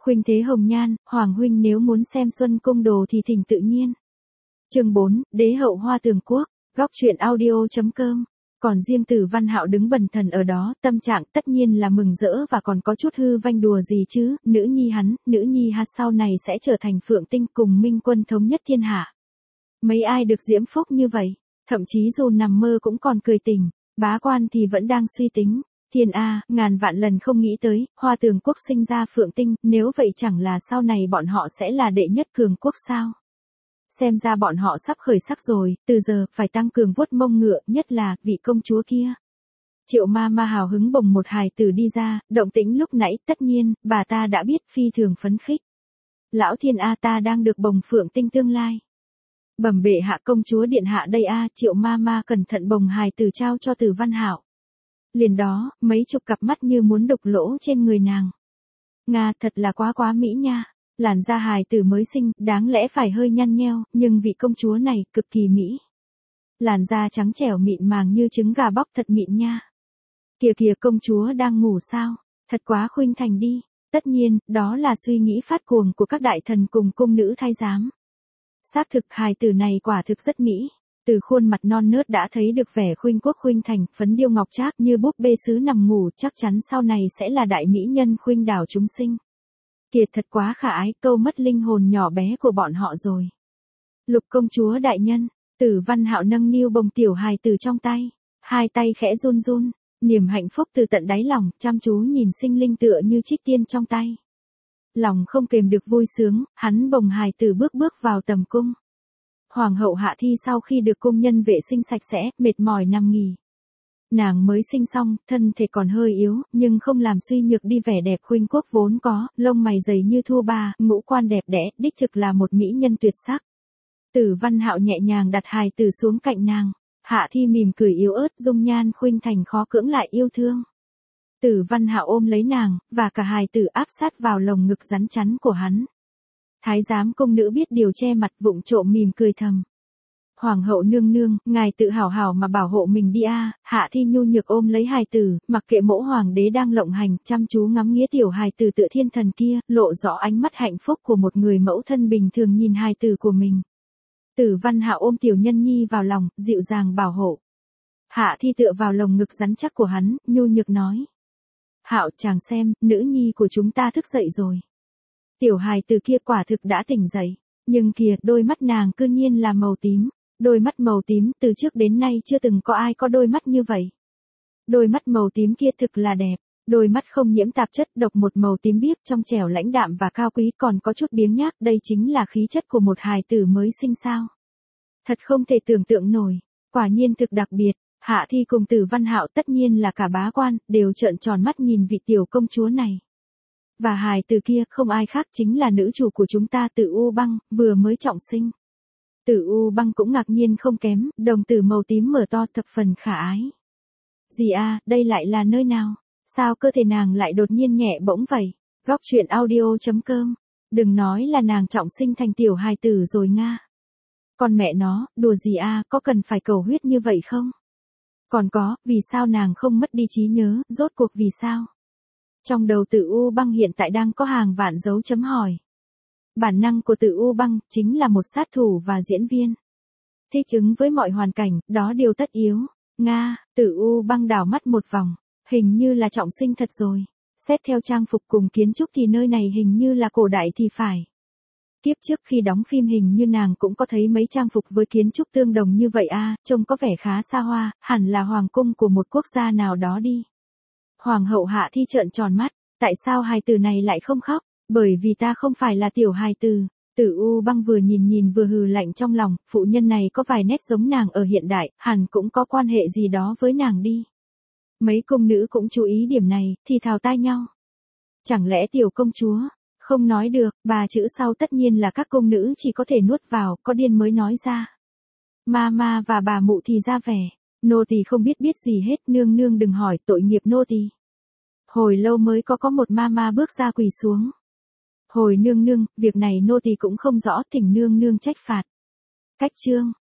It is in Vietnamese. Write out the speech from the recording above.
Khuynh Thế Hồng Nhan, Hoàng huynh nếu muốn xem Xuân Cung đồ thì thỉnh tự nhiên. Chương 4, Đế hậu Hoa Tường Quốc, góc truyện audio.com. Còn riêng Tử Văn Hạo đứng bần thần ở đó, tâm trạng tất nhiên là mừng rỡ và còn có chút hư vanh đùa gì chứ, nữ nhi hắn sau này sẽ trở thành Phượng Tinh cùng Minh Quân thống nhất thiên hạ. Mấy ai được diễm phúc như vậy, thậm chí dù nằm mơ cũng còn cười tình, bá quan thì vẫn đang suy tính. Thiên A, ngàn vạn lần không nghĩ tới, Hoa Tường Quốc sinh ra Phượng Tinh, nếu vậy chẳng là sau này bọn họ sẽ là đệ nhất cường quốc sao? Xem ra bọn họ sắp khởi sắc rồi, từ giờ, phải tăng cường vuốt mông ngựa, nhất là, vị công chúa kia. Triệu ma ma hào hứng bồng một hài tử đi ra, động tĩnh lúc nãy, tất nhiên, bà ta đã biết phi thường phấn khích. Lão Thiên A ta đang được bồng Phượng Tinh tương lai. Bẩm bệ hạ công chúa điện hạ đây a, Triệu ma ma cẩn thận bồng hài tử trao cho Tử Văn Hạo. Liền đó, mấy chục cặp mắt như muốn đục lỗ trên người nàng. Nga thật là quá mỹ nha. Làn da hài tử mới sinh, đáng lẽ phải hơi nhăn nheo, nhưng vị công chúa này, cực kỳ mỹ. Làn da trắng trẻo mịn màng như trứng gà bóc thật mịn nha. Kìa công chúa đang ngủ sao, thật quá khuynh thành đi. Tất nhiên, đó là suy nghĩ phát cuồng của các đại thần cùng cung nữ thái giám. Xác thực hài tử này quả thực rất mỹ. Từ khuôn mặt non nớt đã thấy được vẻ khuynh quốc khuynh thành, phấn điêu ngọc trác như búp bê sứ nằm ngủ, chắc chắn sau này sẽ là đại mỹ nhân khuynh đảo chúng sinh. Kiệt thật quá khả ái, câu mất linh hồn nhỏ bé của bọn họ rồi. Lục công chúa đại nhân, Tử Văn Hạo nâng niu bồng tiểu hài tử trong tay, hai tay khẽ run run, niềm hạnh phúc từ tận đáy lòng, chăm chú nhìn sinh linh tựa như trích tiên trong tay. Lòng không kềm được vui sướng, hắn bồng hài tử bước vào tầm cung. Hoàng hậu Hạ Thi sau khi được cung nhân vệ sinh sạch sẽ, mệt mỏi nằm nghỉ. Nàng mới sinh xong, thân thể còn hơi yếu, nhưng không làm suy nhược đi vẻ đẹp khuynh quốc vốn có, lông mày dày như thua ba, ngũ quan đẹp đẽ, đích thực là một mỹ nhân tuyệt sắc. Tử Văn Hạo nhẹ nhàng đặt hài tử xuống cạnh nàng. Hạ Thi mỉm cười yếu ớt, dung nhan khuynh thành khó cưỡng lại yêu thương. Tử Văn Hạo ôm lấy nàng, và cả hài tử áp sát vào lồng ngực rắn chắn của hắn. Thái giám công nữ biết điều che mặt vụng trộm mỉm cười thầm. Hoàng hậu nương nương, ngài tự hảo mà bảo hộ mình đi a. Hạ Thi nhu nhược ôm lấy hài tử, mặc kệ mẫu hoàng đế đang lộng hành, chăm chú ngắm nghía tiểu hài tử tựa thiên thần kia, lộ rõ ánh mắt hạnh phúc của một người mẫu thân bình thường nhìn hài tử của mình. Tử Văn Hạo ôm tiểu nhân nhi vào lòng, dịu dàng bảo hộ. Hạ Thi tựa vào lồng ngực rắn chắc của hắn, nhu nhược nói. Hạo chàng xem, nữ nhi của chúng ta thức dậy rồi. Tiểu hài tử kia quả thực đã tỉnh dậy, nhưng kìa, đôi mắt nàng cư nhiên là màu tím. Đôi mắt màu tím, từ trước đến nay chưa từng có ai có đôi mắt như vậy. Đôi mắt màu tím kia thực là đẹp, đôi mắt không nhiễm tạp chất, độc một màu tím biếc trong trẻo lãnh đạm và cao quý, còn có chút biếng nhác, đây chính là khí chất của một hài tử mới sinh sao. Thật không thể tưởng tượng nổi, quả nhiên thực đặc biệt. Hạ Thi cùng Tử Văn Hạo, tất nhiên là cả bá quan, đều trợn tròn mắt nhìn vị tiểu công chúa này. Và hài tử kia không ai khác chính là nữ chủ của chúng ta Tử U Băng, vừa mới trọng sinh. Tử U Băng cũng ngạc nhiên không kém, đồng tử màu tím mở to thập phần khả ái. Gì a, đây lại là nơi nào? Sao cơ thể nàng lại đột nhiên nhẹ bỗng vậy? Góc truyện audio.com. Đừng nói là nàng trọng sinh thành tiểu hài tử rồi nga. Con mẹ nó, đùa gì a, có cần phải cầu huyết như vậy không? Còn có, vì sao nàng không mất đi trí nhớ, rốt cuộc vì sao? Trong đầu Tử U Băng hiện tại đang có hàng vạn dấu chấm hỏi. Bản năng của Tử U Băng chính là một sát thủ và diễn viên. Thích ứng với mọi hoàn cảnh, đó điều tất yếu. Nga, Tử U Băng đảo mắt một vòng, hình như là trọng sinh thật rồi. Xét theo trang phục cùng kiến trúc thì nơi này hình như là cổ đại thì phải. Kiếp trước khi đóng phim hình như nàng cũng có thấy mấy trang phục với kiến trúc tương đồng như vậy a, trông có vẻ khá xa hoa, hẳn là hoàng cung của một quốc gia nào đó đi. Hoàng hậu Hạ Thi trợn tròn mắt, tại sao hài tử này lại không khóc? Bởi vì ta không phải là tiểu hài tử. Tử U Băng vừa nhìn vừa hừ lạnh trong lòng, phụ nhân này có vài nét giống nàng ở hiện đại, hẳn cũng có quan hệ gì đó với nàng đi. Mấy cung nữ cũng chú ý điểm này, thì thào tai nhau. Chẳng lẽ tiểu công chúa? Không nói được, ba chữ sau tất nhiên là các cung nữ chỉ có thể nuốt vào, có điên mới nói ra. Mama và bà mụ thì ra vẻ, nô tỳ không biết gì hết, nương nương đừng hỏi, tội nghiệp nô tỳ. Hồi lâu mới có một mama bước ra quỳ xuống. Hồi nương nương, việc này nô tỳ cũng không rõ, thỉnh nương nương trách phạt. Cách chương